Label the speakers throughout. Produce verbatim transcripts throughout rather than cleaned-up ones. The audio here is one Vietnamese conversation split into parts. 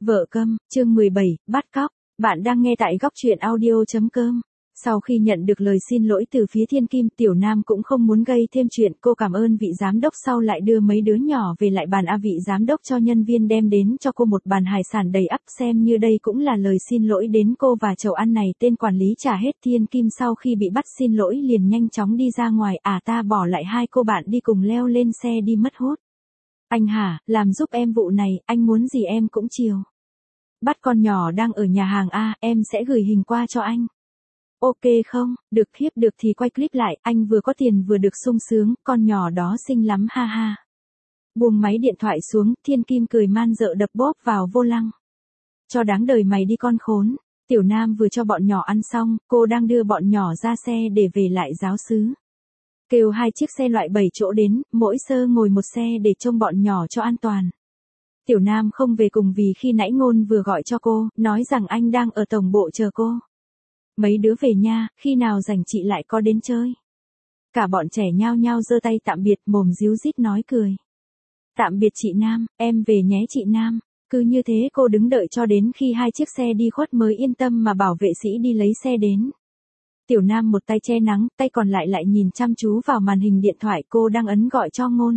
Speaker 1: Vợ câm, chương mười bảy, bắt cóc. Bạn đang nghe tại góc truyện audio chấm com. Sau khi nhận được lời xin lỗi từ phía Thiên Kim, Tiểu Nam cũng không muốn gây thêm chuyện, cô cảm ơn vị giám đốc sau lại đưa mấy đứa nhỏ về lại bàn. A vị giám đốc cho nhân viên đem đến cho cô một bàn hải sản đầy ắp, xem như đây cũng là lời xin lỗi đến cô và chầu ăn này. Tên quản lý trả hết. Thiên Kim sau khi bị bắt xin lỗi liền nhanh chóng đi ra ngoài. À ta bỏ lại hai cô bạn đi cùng leo lên xe đi mất hút. Anh hả, làm giúp em vụ này, anh muốn gì em cũng chiều. Bắt con nhỏ đang ở nhà hàng A, em sẽ gửi hình qua cho anh. Ok không, được hiếp được thì quay clip lại, anh vừa có tiền vừa được sung sướng, con nhỏ đó xinh lắm ha ha. Buông máy điện thoại xuống, Thiên Kim cười man dợ đập bóp vào vô lăng. Cho đáng đời mày đi con khốn. Tiểu Nam vừa cho bọn nhỏ ăn xong, cô đang đưa bọn nhỏ ra xe để về lại giáo xứ. Kêu hai chiếc xe loại bảy chỗ đến, mỗi sơ ngồi một xe để trông bọn nhỏ cho an toàn. Tiểu Nam không về cùng vì khi nãy Ngôn vừa gọi cho cô, nói rằng anh đang ở tổng bộ chờ cô. Mấy đứa về nha, khi nào rảnh chị lại có đến chơi. Cả bọn trẻ nhao nhao giơ tay tạm biệt, mồm díu dít nói cười. Tạm biệt chị Nam, em về nhé chị Nam. Cứ như thế cô đứng đợi cho đến khi hai chiếc xe đi khuất mới yên tâm mà bảo vệ sĩ đi lấy xe đến. Tiểu Nam một tay che nắng, tay còn lại lại nhìn chăm chú vào màn hình điện thoại cô đang ấn gọi cho Ngôn.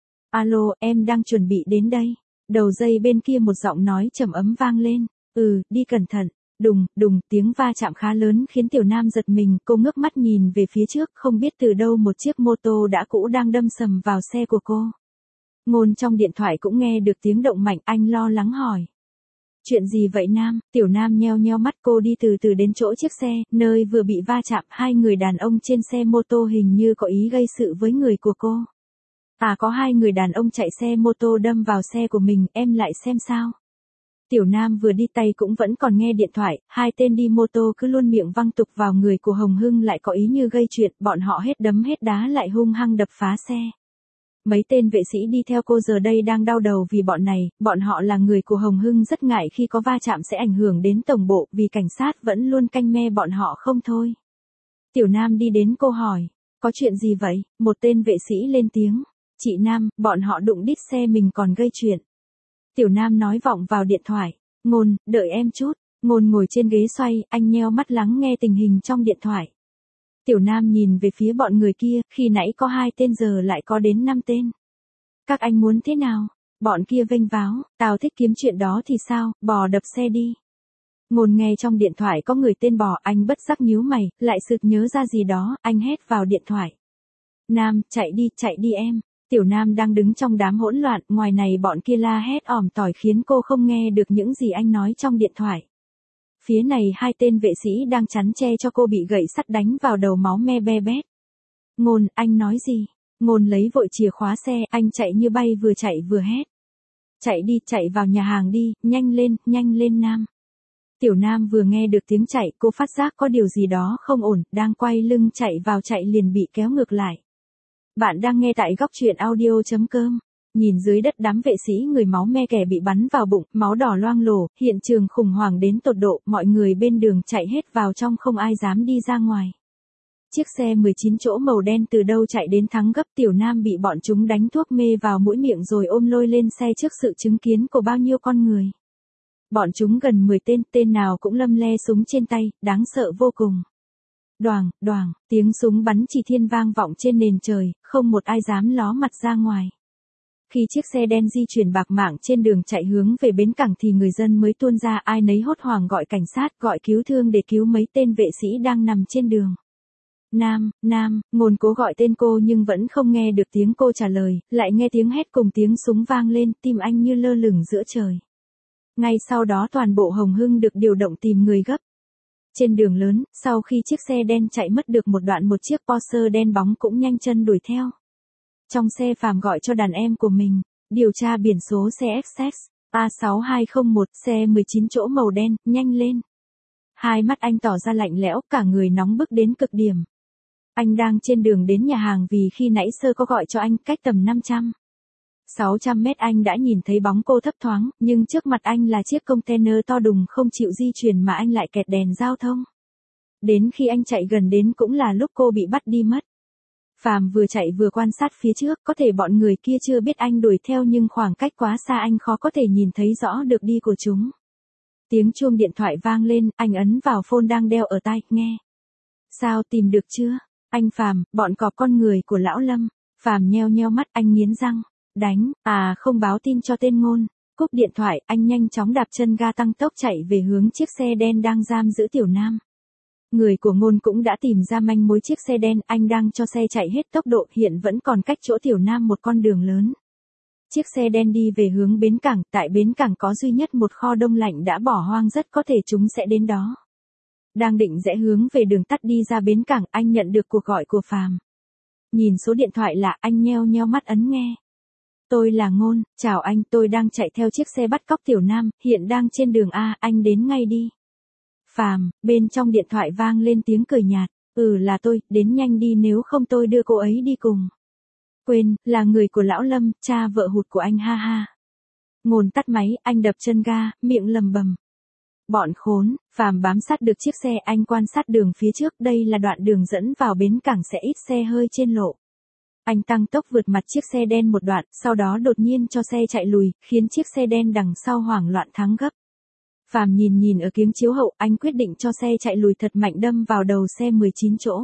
Speaker 1: Alo, em đang chuẩn bị đến đây. Đầu dây bên kia một giọng nói trầm ấm vang lên. Ừ, đi cẩn thận. Đùng, đùng, tiếng va chạm khá lớn khiến Tiểu Nam giật mình, cô ngước mắt nhìn về phía trước, không biết từ đâu một chiếc mô tô đã cũ đang đâm sầm vào xe của cô. Ngôn trong điện thoại cũng nghe được tiếng động mạnh, anh lo lắng hỏi. Chuyện gì vậy Nam? Tiểu Nam nheo nheo mắt, cô đi từ từ đến chỗ chiếc xe, nơi vừa bị va chạm, hai người đàn ông trên xe mô tô hình như có ý gây sự với người của cô. À có hai người đàn ông chạy xe mô tô đâm vào xe của mình, em lại xem sao. Tiểu Nam vừa đi tay cũng vẫn còn nghe điện thoại, hai tên đi mô tô cứ luôn miệng văng tục vào người của Hồng Hưng lại có ý như gây chuyện, bọn họ hết đấm hết đá lại hung hăng đập phá xe. Mấy tên vệ sĩ đi theo cô giờ đây đang đau đầu vì bọn này, bọn họ là người của Hồng Hưng rất ngại khi có va chạm sẽ ảnh hưởng đến tổng bộ vì cảnh sát vẫn luôn canh me bọn họ không thôi. Tiểu Nam đi đến cô hỏi, có chuyện gì vậy? Một tên vệ sĩ lên tiếng, chị Nam, bọn họ đụng đít xe mình còn gây chuyện. Tiểu Nam nói vọng vào điện thoại, Ngôn, đợi em chút. Ngôn ngồi trên ghế xoay, anh nheo mắt lắng nghe tình hình trong điện thoại. Tiểu Nam nhìn về phía bọn người kia, khi nãy có hai tên giờ lại có đến năm tên. Các anh muốn thế nào? Bọn kia vênh váo, tao thích kiếm chuyện đó thì sao, bò đập xe đi. Ngôn nghe trong điện thoại có người tên Bò, anh bất giác nhíu mày, lại sực nhớ ra gì đó, anh hét vào điện thoại. Nam, chạy đi, chạy đi em. Tiểu Nam đang đứng trong đám hỗn loạn, ngoài này bọn kia la hét ỏm tỏi khiến cô không nghe được những gì anh nói trong điện thoại. Phía này hai tên vệ sĩ đang chắn che cho cô bị gậy sắt đánh vào đầu máu me be bét. Ngôn, anh nói gì? Ngôn lấy vội chìa khóa xe, anh chạy như bay vừa chạy vừa hét. Chạy đi, chạy vào nhà hàng đi, nhanh lên, nhanh lên Nam. Tiểu Nam vừa nghe được tiếng chạy, cô phát giác có điều gì đó không ổn, đang quay lưng chạy vào chạy liền bị kéo ngược lại. Bạn đang nghe tại góc truyện audio chấm com. Nhìn dưới đất đám vệ sĩ người máu me kẻ bị bắn vào bụng, máu đỏ loang lổ, hiện trường khủng hoảng đến tột độ, mọi người bên đường chạy hết vào trong không ai dám đi ra ngoài. Chiếc xe mười chín chỗ màu đen từ đâu chạy đến thắng gấp. Tiểu Nam bị bọn chúng đánh thuốc mê vào mũi miệng rồi ôm lôi lên xe trước sự chứng kiến của bao nhiêu con người. Bọn chúng gần mười tên, tên nào cũng lâm le súng trên tay, đáng sợ vô cùng. Đoàng, đoàng, tiếng súng bắn chỉ thiên vang vọng trên nền trời, không một ai dám ló mặt ra ngoài. Khi chiếc xe đen di chuyển bạc mạng trên đường chạy hướng về bến cảng thì người dân mới tuôn ra, ai nấy hốt hoảng gọi cảnh sát, gọi cứu thương để cứu mấy tên vệ sĩ đang nằm trên đường. Nam, Nam, Ngôn cố gọi tên cô nhưng vẫn không nghe được tiếng cô trả lời, lại nghe tiếng hét cùng tiếng súng vang lên, tim anh như lơ lửng giữa trời. Ngay sau đó toàn bộ Hồng Hưng được điều động tìm người gấp. Trên đường lớn, sau khi chiếc xe đen chạy mất được một đoạn, một chiếc Porsche đen bóng cũng nhanh chân đuổi theo. Trong xe Phạm gọi cho đàn em của mình, điều tra biển số xe ép ích A sáu hai không một, xe mười chín chỗ màu đen, nhanh lên. Hai mắt anh tỏ ra lạnh lẽo, cả người nóng bức đến cực điểm. Anh đang trên đường đến nhà hàng vì khi nãy sơ có gọi cho anh, cách tầm năm trăm, sáu trăm mét anh đã nhìn thấy bóng cô thấp thoáng, nhưng trước mặt anh là chiếc container to đùng không chịu di chuyển mà anh lại kẹt đèn giao thông. Đến khi anh chạy gần đến cũng là lúc cô bị bắt đi mất. Phàm vừa chạy vừa quan sát phía trước, có thể bọn người kia chưa biết anh đuổi theo nhưng khoảng cách quá xa anh khó có thể nhìn thấy rõ được đi của chúng. Tiếng chuông điện thoại vang lên, anh ấn vào phone đang đeo ở tai, nghe. Sao, tìm được chưa? Anh Phàm, bọn cọp con người của lão Lâm. Phàm nheo nheo mắt, anh nghiến răng. Đánh, à không báo tin cho tên Ngôn. Cúp điện thoại, anh nhanh chóng đạp chân ga tăng tốc chạy về hướng chiếc xe đen đang giam giữ Tiểu Nam. Người của Ngôn cũng đã tìm ra manh mối chiếc xe đen, anh đang cho xe chạy hết tốc độ, hiện vẫn còn cách chỗ Tiểu Nam một con đường lớn. Chiếc xe đen đi về hướng bến cảng, tại bến cảng có duy nhất một kho đông lạnh đã bỏ hoang, rất có thể chúng sẽ đến đó. Đang định rẽ hướng về đường tắt đi ra bến cảng, anh nhận được cuộc gọi của Phàm. Nhìn số điện thoại lạ, anh nheo nheo mắt ấn nghe. Tôi là Ngôn, chào anh, tôi đang chạy theo chiếc xe bắt cóc Tiểu Nam, hiện đang trên đường A, anh đến ngay đi. Phàm, bên trong điện thoại vang lên tiếng cười nhạt, ừ là tôi, đến nhanh đi nếu không tôi đưa cô ấy đi cùng. Quên, là người của lão Lâm, cha vợ hụt của anh ha ha. Ngôn tắt máy, anh đập chân ga, miệng lầm bầm. Bọn khốn, Phàm bám sát được chiếc xe, anh quan sát đường phía trước, đây là đoạn đường dẫn vào bến cảng sẽ ít xe hơi trên lộ. Anh tăng tốc vượt mặt chiếc xe đen một đoạn, sau đó đột nhiên cho xe chạy lùi, khiến chiếc xe đen đằng sau hoảng loạn thắng gấp. Phàm nhìn nhìn ở kính chiếu hậu, anh quyết định cho xe chạy lùi thật mạnh đâm vào đầu xe mười chín chỗ.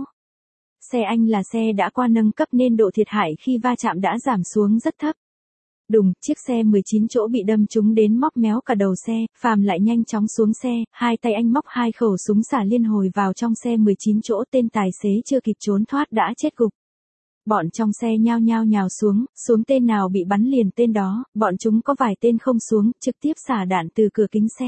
Speaker 1: Xe anh là xe đã qua nâng cấp nên độ thiệt hại khi va chạm đã giảm xuống rất thấp. Đùng, chiếc xe mười chín chỗ bị đâm trúng đến móc méo cả đầu xe, Phàm lại nhanh chóng xuống xe, hai tay anh móc hai khẩu súng xả liên hồi vào trong xe mười chín chỗ, tên tài xế chưa kịp trốn thoát đã chết gục. Bọn trong xe nhao nhao nhào xuống, xuống tên nào bị bắn liền tên đó, bọn chúng có vài tên không xuống, trực tiếp xả đạn từ cửa kính xe.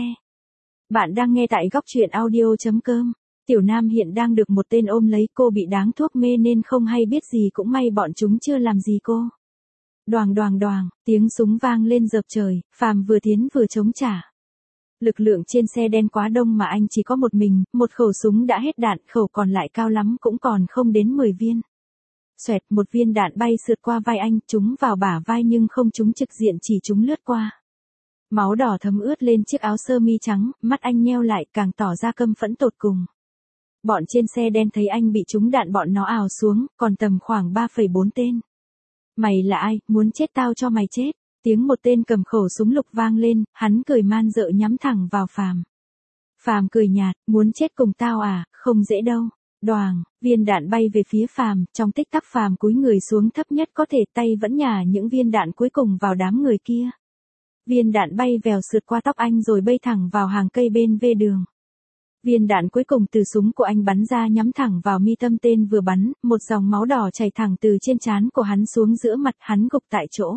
Speaker 1: Bạn đang nghe tại góc truyện audio chấm com. Tiểu Nam hiện đang được một tên ôm lấy, cô bị đáng thuốc mê nên không hay biết gì, cũng may bọn chúng chưa làm gì cô. Đoàng đoàng đoàng, tiếng súng vang lên dợp trời, Phàm vừa tiến vừa chống trả. Lực lượng trên xe đen quá đông mà anh chỉ có một mình, một khẩu súng đã hết đạn, khẩu còn lại cao lắm cũng còn không đến mười viên. Xoẹt, một viên đạn bay sượt qua vai anh, trúng vào bả vai nhưng không trúng trực diện, chỉ trúng lướt qua. Máu đỏ thấm ướt lên chiếc áo sơ mi trắng, mắt anh nheo lại càng tỏ ra căm phẫn tột cùng. Bọn trên xe đen thấy anh bị trúng đạn bọn nó ào xuống, còn tầm khoảng ba phẩy bốn tên. Mày là ai, muốn chết tao cho mày chết. Tiếng một tên cầm khẩu súng lục vang lên, hắn cười man rợ nhắm thẳng vào Phàm. Phàm cười nhạt, muốn chết cùng tao à, không dễ đâu. Đoàng, viên đạn bay về phía Phàm, trong tích tắc Phàm cúi người xuống thấp nhất có thể, tay vẫn nhả những viên đạn cuối cùng vào đám người kia. Viên đạn bay vèo sượt qua tóc anh rồi bay thẳng vào hàng cây bên vệ đường. Viên đạn cuối cùng từ súng của anh bắn ra nhắm thẳng vào mi tâm tên vừa bắn, một dòng máu đỏ chảy thẳng từ trên trán của hắn xuống giữa mặt, hắn gục tại chỗ.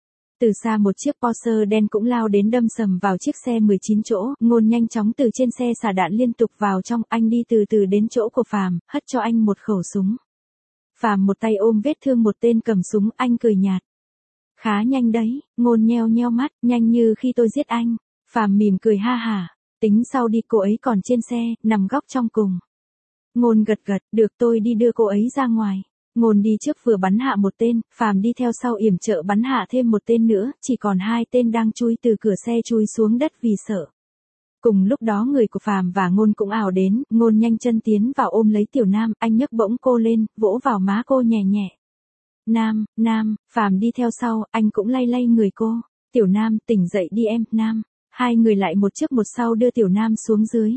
Speaker 1: Từ xa một chiếc Porsche đen cũng lao đến đâm sầm vào chiếc xe mười chín chỗ, Ngôn nhanh chóng từ trên xe xả đạn liên tục vào trong, anh đi từ từ đến chỗ của Phàm, hất cho anh một khẩu súng. Phàm một tay ôm vết thương một tên cầm súng, anh cười nhạt. Khá nhanh đấy, Ngôn nheo nheo mắt, nhanh như khi tôi giết anh. Phàm mỉm cười ha hả, tính sau đi, cô ấy còn trên xe, nằm góc trong cùng. Ngôn gật gật, được, tôi đi đưa cô ấy ra ngoài. Ngôn đi trước vừa bắn hạ một tên, Phàm đi theo sau yểm trợ bắn hạ thêm một tên nữa, chỉ còn hai tên đang chui từ cửa xe chui xuống đất vì sợ. Cùng lúc đó người của Phàm và Ngôn cũng ào đến, Ngôn nhanh chân tiến vào ôm lấy Tiểu Nam, anh nhấc bổng cô lên, vỗ vào má cô nhẹ nhẹ. Nam, Nam, Phàm đi theo sau, anh cũng lay lay người cô. Tiểu Nam, tỉnh dậy đi em, Nam. Hai người lại một trước một sau đưa Tiểu Nam xuống dưới.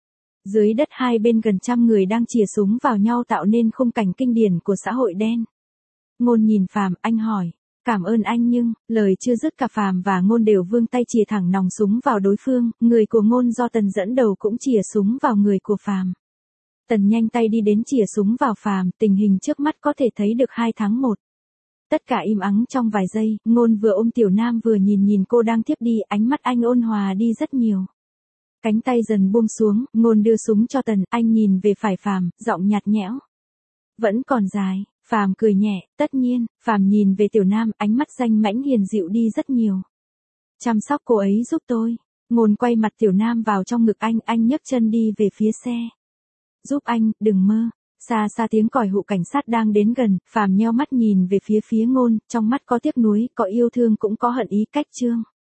Speaker 1: Dưới đất hai bên gần trăm người đang chìa súng vào nhau tạo nên khung cảnh kinh điển của xã hội đen. Ngôn nhìn Phàm, anh hỏi, cảm ơn anh nhưng, lời chưa dứt cả Phàm và Ngôn đều vươn tay chìa thẳng nòng súng vào đối phương, người của Ngôn do Tần dẫn đầu cũng chìa súng vào người của Phàm. Tần nhanh tay đi đến chìa súng vào Phàm, tình hình trước mắt có thể thấy được hai tháng một. Tất cả im ắng trong vài giây, Ngôn vừa ôm Tiểu Nam vừa nhìn nhìn cô đang tiếp đi, ánh mắt anh ôn hòa đi rất nhiều. Cánh tay dần buông xuống, Ngôn đưa súng cho Tần, anh nhìn về phải Phàm, giọng nhạt nhẽo. Vẫn còn dài, Phàm cười nhẹ, tất nhiên, Phàm nhìn về Tiểu Nam, ánh mắt danh mãnh hiền dịu đi rất nhiều. Chăm sóc cô ấy giúp tôi. Ngôn quay mặt Tiểu Nam vào trong ngực anh, anh nhấc chân đi về phía xe. Giúp anh, đừng mơ. Xa xa tiếng còi hụ cảnh sát đang đến gần, Phàm nheo mắt nhìn về phía phía Ngôn, trong mắt có tiếc nuối, có yêu thương cũng có hận ý, cách chương.